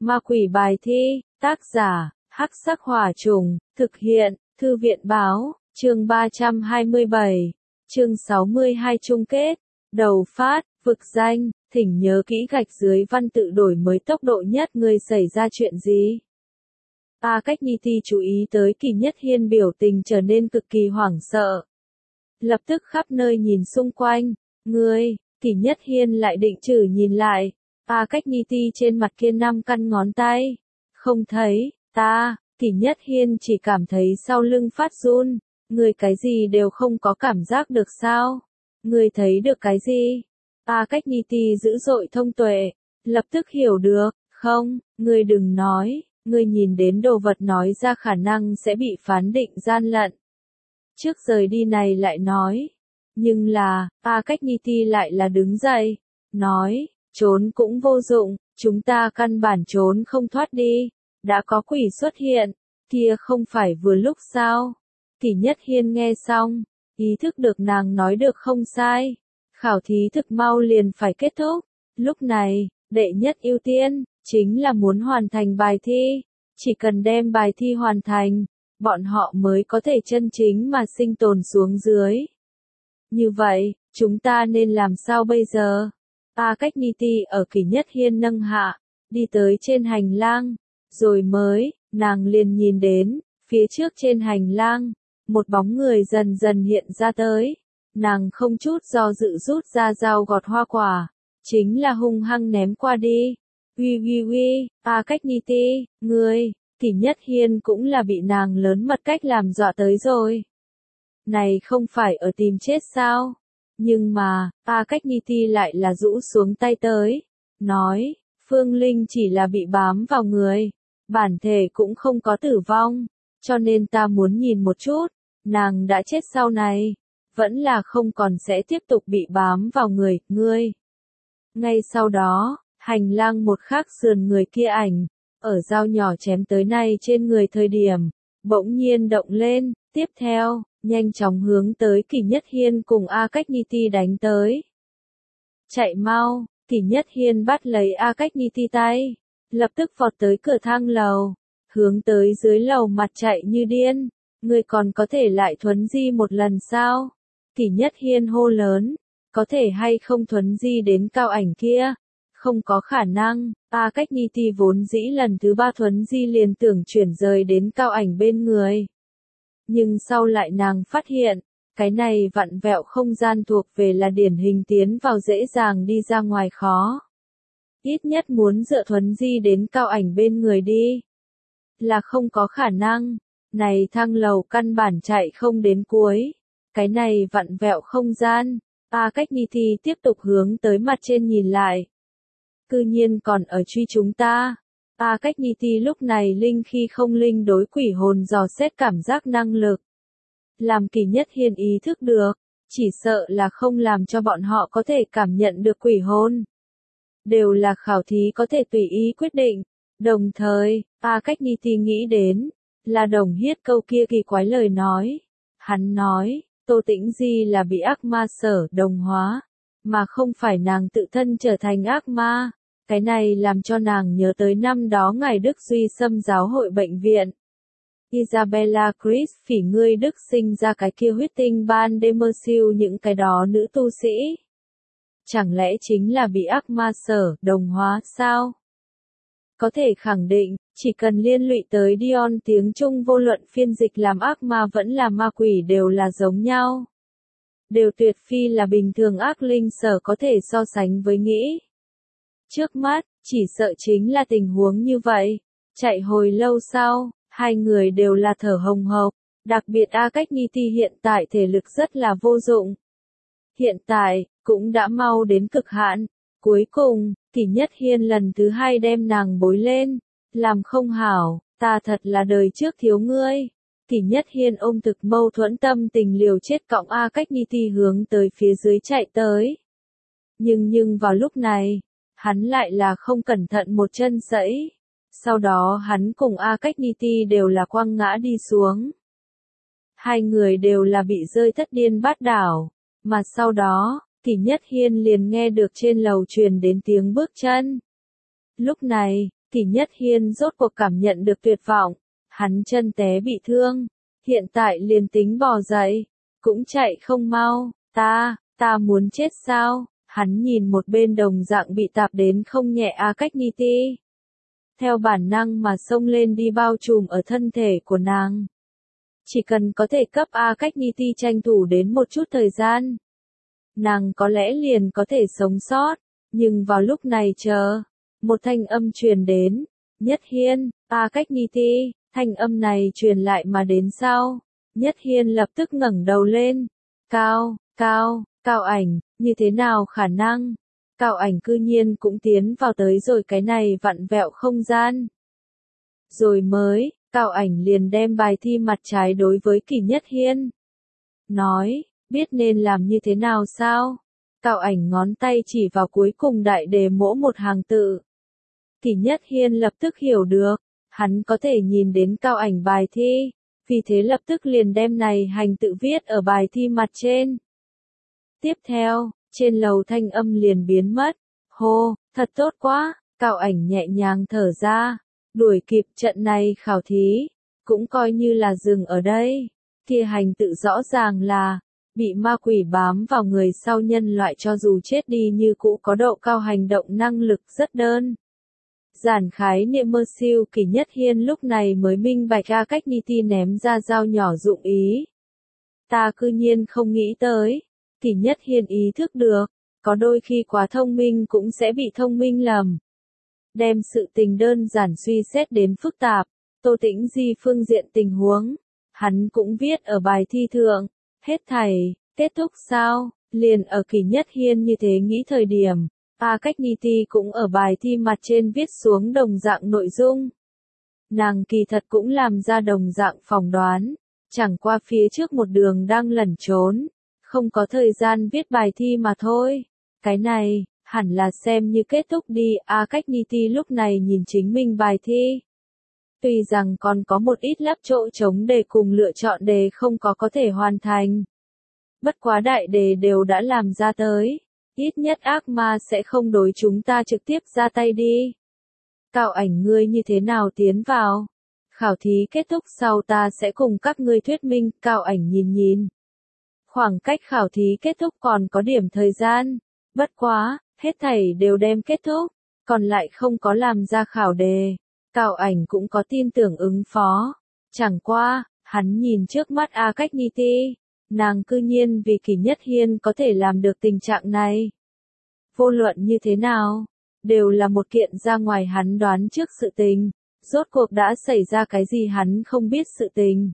Ma quỷ bài thi, tác giả, Hắc Sắc Hỏa Trùng, thực hiện, Thư viện báo, chương 327, chương 62 chung kết, đầu phát, vực danh, thỉnh nhớ kỹ gạch dưới văn tự đổi mới tốc độ nhất người xảy ra chuyện gì. A Cách Nhi Ti chú ý tới Kỳ Nhất Hiên biểu tình trở nên cực kỳ hoảng sợ. Lập tức khắp nơi nhìn xung quanh, Kỳ Nhất Hiên lại định chử nhìn lại. A Cách Nhi Ti trên mặt kia 5 căn ngón tay. Không thấy, Kỳ Nhất Hiên chỉ cảm thấy sau lưng phát run. Người cái gì đều không có cảm giác được sao? Người thấy được cái gì? A Cách Nhi Ti dữ dội thông tuệ, lập tức hiểu được, không, người đừng nói, người nhìn đến đồ vật nói ra khả năng sẽ bị phán định gian lận. Trước rời đi này lại nói, nhưng là, A Cách Nhi Ti lại là đứng dậy, nói, trốn cũng vô dụng, chúng ta căn bản trốn không thoát đi, đã có quỷ xuất hiện, kia không phải vừa lúc sao? Kỳ Nhất Hiên nghe xong, ý thức được nàng nói được không sai. Khảo thí thực mau liền phải kết thúc, lúc này, đệ nhất ưu tiên, chính là muốn hoàn thành bài thi, chỉ cần đem bài thi hoàn thành, bọn họ mới có thể chân chính mà sinh tồn xuống dưới. Như vậy, chúng ta nên làm sao bây giờ? A Cách Nhi Ti ở Kỳ Nhất Hiên nâng hạ, đi tới trên hành lang, rồi nàng liền nhìn đến, phía trước trên hành lang, một bóng người dần dần hiện ra tới. Nàng không chút do dự rút ra dao gọt hoa quả, chính là hung hăng ném qua đi. Uy, A Cách Nhi Ti, Kỳ Nhất Hiên cũng là bị nàng lớn mật cách làm dọa tới rồi. Này không phải ở tìm chết sao? Nhưng mà, A Cách Nhi Ti lại là rũ xuống tay tới, nói, Phương Linh chỉ là bị bám vào người, bản thể cũng không có tử vong, cho nên ta muốn nhìn một chút, nàng đã chết sau này. Vẫn là không còn sẽ tiếp tục bị bám vào người, Ngay sau đó, hành lang một khắc sườn người kia ảnh, ở dao nhỏ chém tới nay trên người thời điểm, bỗng nhiên động lên, tiếp theo, nhanh chóng hướng tới Kỳ Nhất Hiên cùng A Cách Nhi Ti đánh tới. Chạy mau, Kỳ Nhất Hiên bắt lấy A Cách Nhi Ti tay, lập tức vọt tới cửa thang lầu, hướng tới dưới lầu mặt chạy như điên, người còn có thể lại thuấn di một lần sao? Kỳ Nhất Hiên hô lớn, có thể hay không thuấn di đến cao ảnh kia? Không có khả năng, A Cách Nhi Ti vốn dĩ lần thứ 3 thuấn di liền tưởng chuyển rời đến cao ảnh bên người. Nhưng sau lại nàng phát hiện, cái này vặn vẹo không gian thuộc về là điển hình tiến vào dễ dàng đi ra ngoài khó. Ít nhất muốn dựa thuấn di đến cao ảnh bên người đi. Là không có khả năng, này thang lầu căn bản chạy không đến cuối. Cái này vặn vẹo không gian, A Cách Nhi Ti tiếp tục hướng tới mặt trên nhìn lại. Cư nhiên còn ở truy chúng ta. A Cách Nhi Ti lúc này linh khi không linh đối quỷ hồn dò xét cảm giác năng lực. Làm Kỳ Nhất Hiên ý thức được, chỉ sợ là không làm cho bọn họ có thể cảm nhận được quỷ hồn. Đều là khảo thí có thể tùy ý quyết định. Đồng thời, A Cách Nhi Ti nghĩ đến, là Đồng Hiết câu kia kỳ quái lời nói. Hắn nói, Tô Tĩnh Di là bị ác ma sở đồng hóa, mà không phải nàng tự thân trở thành ác ma. Cái này làm cho nàng nhớ tới năm đó ngày Đức Duy xâm giáo hội bệnh viện. Isabella Chris phỉ ngươi Đức sinh ra cái kia huyết tinh ban Demersiu những cái đó nữ tu sĩ. Chẳng lẽ chính là bị ác ma sở đồng hóa sao? Có thể khẳng định, chỉ cần liên lụy tới Dion tiếng Trung vô luận phiên dịch làm ác ma vẫn là ma quỷ đều là giống nhau. Đều tuyệt phi là bình thường ác linh sở có thể so sánh với nghĩ. Trước mắt, chỉ sợ chính là tình huống như vậy. Chạy hồi lâu sau, hai người đều là thở hồng hộc, đặc biệt A Cách Nhi Ti hiện tại thể lực rất là vô dụng. Hiện tại, cũng đã mau đến cực hạn. Cuối cùng, Kỳ Nhất Hiên lần thứ 2 đem nàng bối lên, làm không hảo, ta thật là đời trước thiếu ngươi. Kỳ Nhất Hiên ôm thực mâu thuẫn tâm tình liều chết cõng A Cách Nhi Ti hướng tới phía dưới chạy tới. Nhưng vào lúc này, hắn lại là không cẩn thận một chân sẫy. Sau đó hắn cùng A Cách Nhi Ti đều là quăng ngã đi xuống. Hai người đều là bị rơi thất điên bát đảo, mà sau đó, Kỳ Nhất Hiên liền nghe được trên lầu truyền đến tiếng bước chân. Lúc này, Kỷ Nhất Hiên rốt cuộc cảm nhận được tuyệt vọng, hắn chân té bị thương, hiện tại liền tính bò dậy, cũng chạy không mau, ta muốn chết sao? Hắn nhìn một bên đồng dạng bị tạp đến không nhẹ A Cách Ni Ti. Theo bản năng mà xông lên đi bao trùm ở thân thể của nàng. Chỉ cần có thể cấp A Cách Ni Ti tranh thủ đến một chút thời gian. Nàng có lẽ liền có thể sống sót, nhưng vào lúc này một thanh âm truyền đến, Nhất Hiên, A Cách Ni Ti, thanh âm này truyền lại mà đến sau. Nhất Hiên lập tức ngẩng đầu lên, Cao Ảnh, như thế nào khả năng? Cao Ảnh cư nhiên cũng tiến vào tới rồi cái này vặn vẹo không gian. Rồi mới, Cao Ảnh liền đem bài thi mặt trái đối với Kỷ Nhất Hiên. Nói, biết nên làm như thế nào sao? Cao Ảnh ngón tay chỉ vào cuối cùng đại đề mỗ một hàng tự. Kỷ Nhất Hiên lập tức hiểu được, hắn có thể nhìn đến Cao Ảnh bài thi, vì thế lập tức liền đem này hành tự viết ở bài thi mặt trên. Tiếp theo, trên lầu thanh âm liền biến mất. Hô, thật tốt quá, Cao Ảnh nhẹ nhàng thở ra, đuổi kịp trận này khảo thí, cũng coi như là dừng ở đây. Kia hành tự rõ ràng là, bị ma quỷ bám vào người sau nhân loại cho dù chết đi như cũ có độ cao hành động năng lực rất đơn. Giản khái niệm mơ siêu. Kỷ Nhất Hiên lúc này mới minh bạch A Cách Ni Ti ném ra dao nhỏ dụng ý. Ta cư nhiên không nghĩ tới. Kỷ Nhất Hiên ý thức được, có đôi khi quá thông minh cũng sẽ bị thông minh lầm. Đem sự tình đơn giản suy xét đến phức tạp, Tô Tĩnh Di phương diện tình huống, hắn cũng viết ở bài thi thượng, hết thảy, kết thúc sao, liền ở Kỷ Nhất Hiên như thế nghĩ thời điểm, A Cách Ni Ti cũng ở bài thi mặt trên viết xuống đồng dạng nội dung. Nàng kỳ thật cũng làm ra đồng dạng phỏng đoán, chẳng qua phía trước một đường đang lẩn trốn. Không có thời gian viết bài thi mà thôi. Cái này, hẳn là xem như kết thúc đi. A Cách Ni Ti lúc này nhìn chính mình bài thi. Tuy rằng còn có một ít lắp chỗ trống để cùng lựa chọn đề không có thể hoàn thành. Bất quá đại đề đều đã làm ra tới. Ít nhất ác ma sẽ không đối chúng ta trực tiếp ra tay đi. Cao Ảnh ngươi như thế nào tiến vào? Khảo thí kết thúc sau ta sẽ cùng các ngươi thuyết minh. Cao Ảnh nhìn. Khoảng cách khảo thí kết thúc còn có điểm thời gian, bất quá, hết thảy đều đem kết thúc, còn lại không có làm ra khảo đề. Cao Ảnh cũng có tin tưởng ứng phó. Chẳng qua, hắn nhìn trước mắt A Cách Ni Ti, nàng cư nhiên vì Kỷ Nhất Hiên có thể làm được tình trạng này. Vô luận như thế nào, đều là một kiện ra ngoài hắn đoán trước sự tình, rốt cuộc đã xảy ra cái gì hắn không biết sự tình.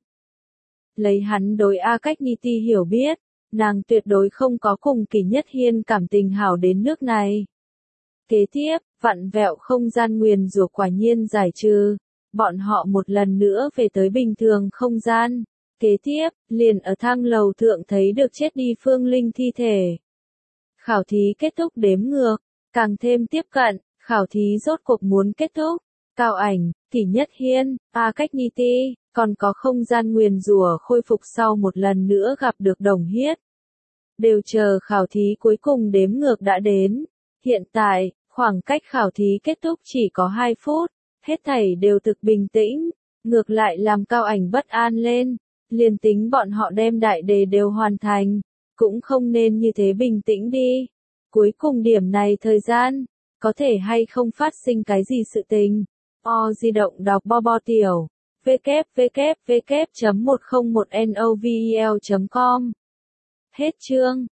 Lấy hắn đối A Cách Ni Ti hiểu biết, nàng tuyệt đối không có cùng Kỷ Nhất Hiên cảm tình hảo đến nước này. Kế tiếp, vặn vẹo không gian nguyền rủa quả nhiên giải trừ, bọn họ một lần nữa về tới bình thường không gian. Kế tiếp, liền ở thang lầu thượng thấy được chết đi Phương Linh thi thể. Khảo thí kết thúc đếm ngược, càng thêm tiếp cận, khảo thí rốt cuộc muốn kết thúc. Cao Ảnh, Kỷ Nhất Hiên, A Cách Ni Ti, còn có không gian nguyền rủa khôi phục sau một lần nữa gặp được Đồng Hiết. Đều chờ khảo thí cuối cùng đếm ngược đã đến. Hiện tại, khoảng cách khảo thí kết thúc chỉ có 2 phút, hết thảy đều thực bình tĩnh, ngược lại làm Cao Ảnh bất an lên. Liền tính bọn họ đem đại đề đều hoàn thành, cũng không nên như thế bình tĩnh đi. Cuối cùng điểm này thời gian, có thể hay không phát sinh cái gì sự tình. Di động đọc bo tiểu, www.101novel.com. Hết chương.